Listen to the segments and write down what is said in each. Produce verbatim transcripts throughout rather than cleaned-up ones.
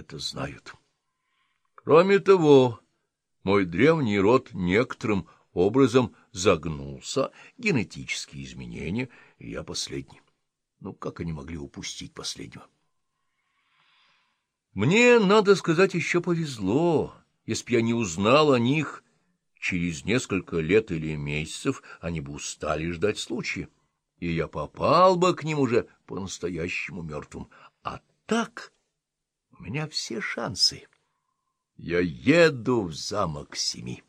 это знают. Кроме того, мой древний род некоторым образом загнулся, генетические изменения, и я последний. Ну, как они могли упустить последнего? Мне, надо сказать, еще повезло. Если б я не узнал о них, через несколько лет или месяцев они бы устали ждать случая, и я попал бы к ним уже по-настоящему мертвым. А так у меня все шансы. Я еду в замок Семи.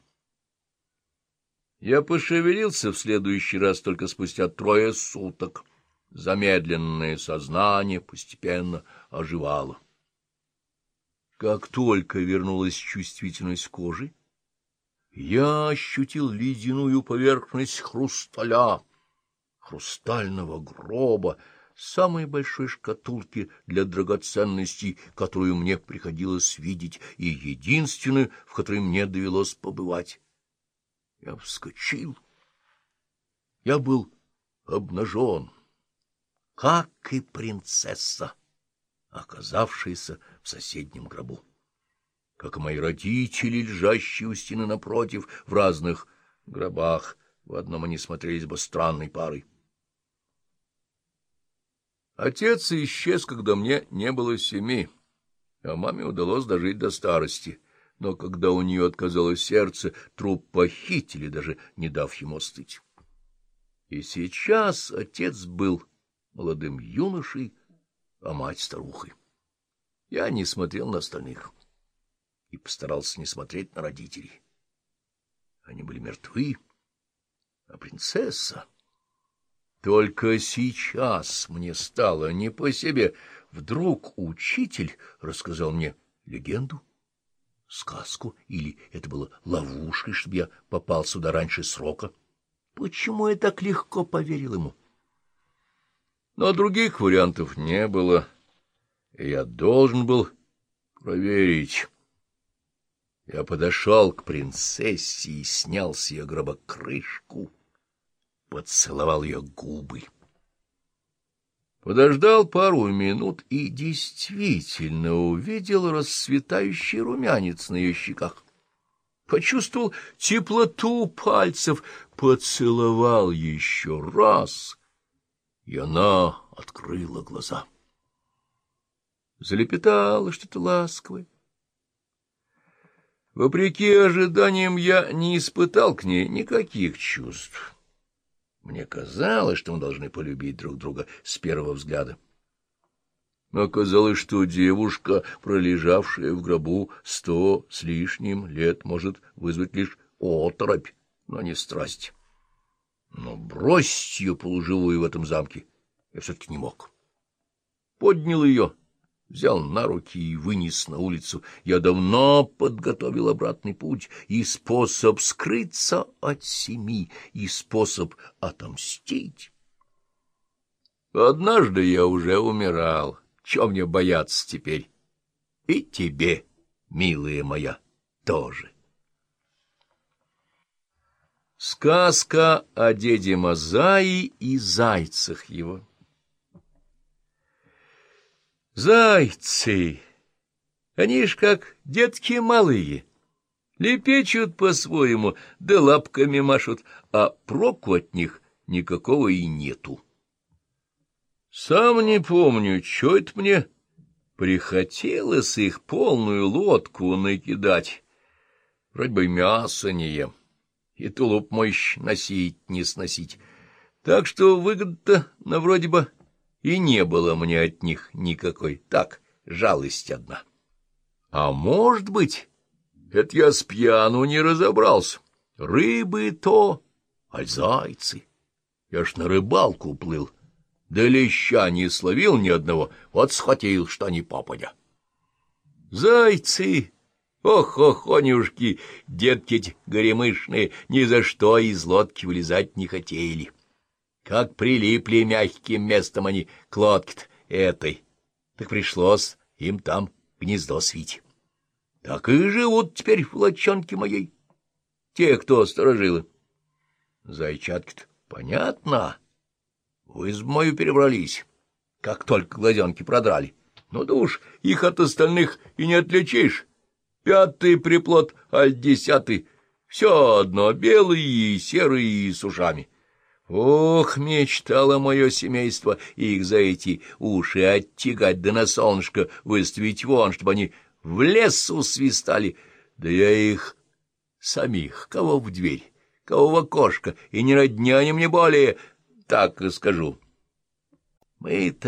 Я пошевелился в следующий раз только спустя трое суток. Замедленное сознание постепенно оживало. Как только вернулась чувствительность кожи, я ощутил ледяную поверхность хрусталя, хрустального гроба, самой большой шкатулки для драгоценностей, которую мне приходилось видеть, и единственную, в которой мне довелось побывать. Я вскочил. Я был обнажен, как и принцесса, оказавшаяся в соседнем гробу, как и мои родители, лежащие у стены напротив, в разных гробах. В одном они смотрелись бы странной парой. Отец исчез, когда мне не было семи, а маме удалось дожить до старости. Но когда у нее отказалось сердце, труп похитили, даже не дав ему остыть. И сейчас отец был молодым юношей, а мать старухой. Я не смотрел на остальных и постарался не смотреть на родителей. Они были мертвы, а принцесса... Только сейчас мне стало не по себе. Вдруг учитель рассказал мне легенду, сказку, или это было ловушкой, чтобы я попал сюда раньше срока. Почему я так легко поверил ему? Но других вариантов не было, и я должен был проверить. Я подошел к принцессе и снял с ее гроба крышку, поцеловал ее губы. Подождал пару минут и действительно увидел расцветающий румянец на ее щеках. Почувствовал теплоту пальцев, поцеловал еще раз, и она открыла глаза. Залепетала что-то ласковое. Вопреки ожиданиям, я не испытал к ней никаких чувств. Мне казалось, что мы должны полюбить друг друга с первого взгляда. Оказалось, что девушка, пролежавшая в гробу сто с лишним лет, может вызвать лишь оторопь, но не страсть. Но бросить ее полуживую в этом замке я все-таки не мог. Поднял ее, взял на руки и вынес на улицу. Я давно подготовил обратный путь, и способ скрыться от Семи, и способ отомстить. Однажды я уже умирал. Чего мне бояться теперь? И тебе, милая моя, тоже. Сказка о деде Мазаи и зайцах его. Зайцы, они ж как детки малые, лепечут по-своему, да лапками машут, а проку от них никакого и нету. Сам не помню, чё это мне прихотелось их полную лодку накидать. Вроде бы мясо не ем, и тулуп мой носить не сносить, так что выгода-то на вроде бы и не было мне от них никакой, так, жалость одна. А может быть, это я с пьяну не разобрался. Рыбы то, а зайцы. Я ж на рыбалку плыл, да леща не словил ни одного, вот схватил, что ни попадя. Зайцы, ох-охонюшки, детки эти горемышные, ни за что из лодки вылезать не хотели. Как прилипли мягким местом они к лодке-то этой, так пришлось им там гнездо свить. Так и живут теперь в лодчонке моей, те, кто сторожилы. Зайчатки-то, понятно, в избу мою перебрались, как только глазенки продрали. Ну да уж их от остальных и не отличишь. Пятый приплод, аль десятый. Все одно, белые и серые и с ушами. Ох, мечтало мое семейство их за эти уши оттягать, да на солнышко выставить вон, чтобы они в лес усвистали. Да я их самих, кого в дверь, кого в окошко, и не родня они мне более, так и скажу. Мы-то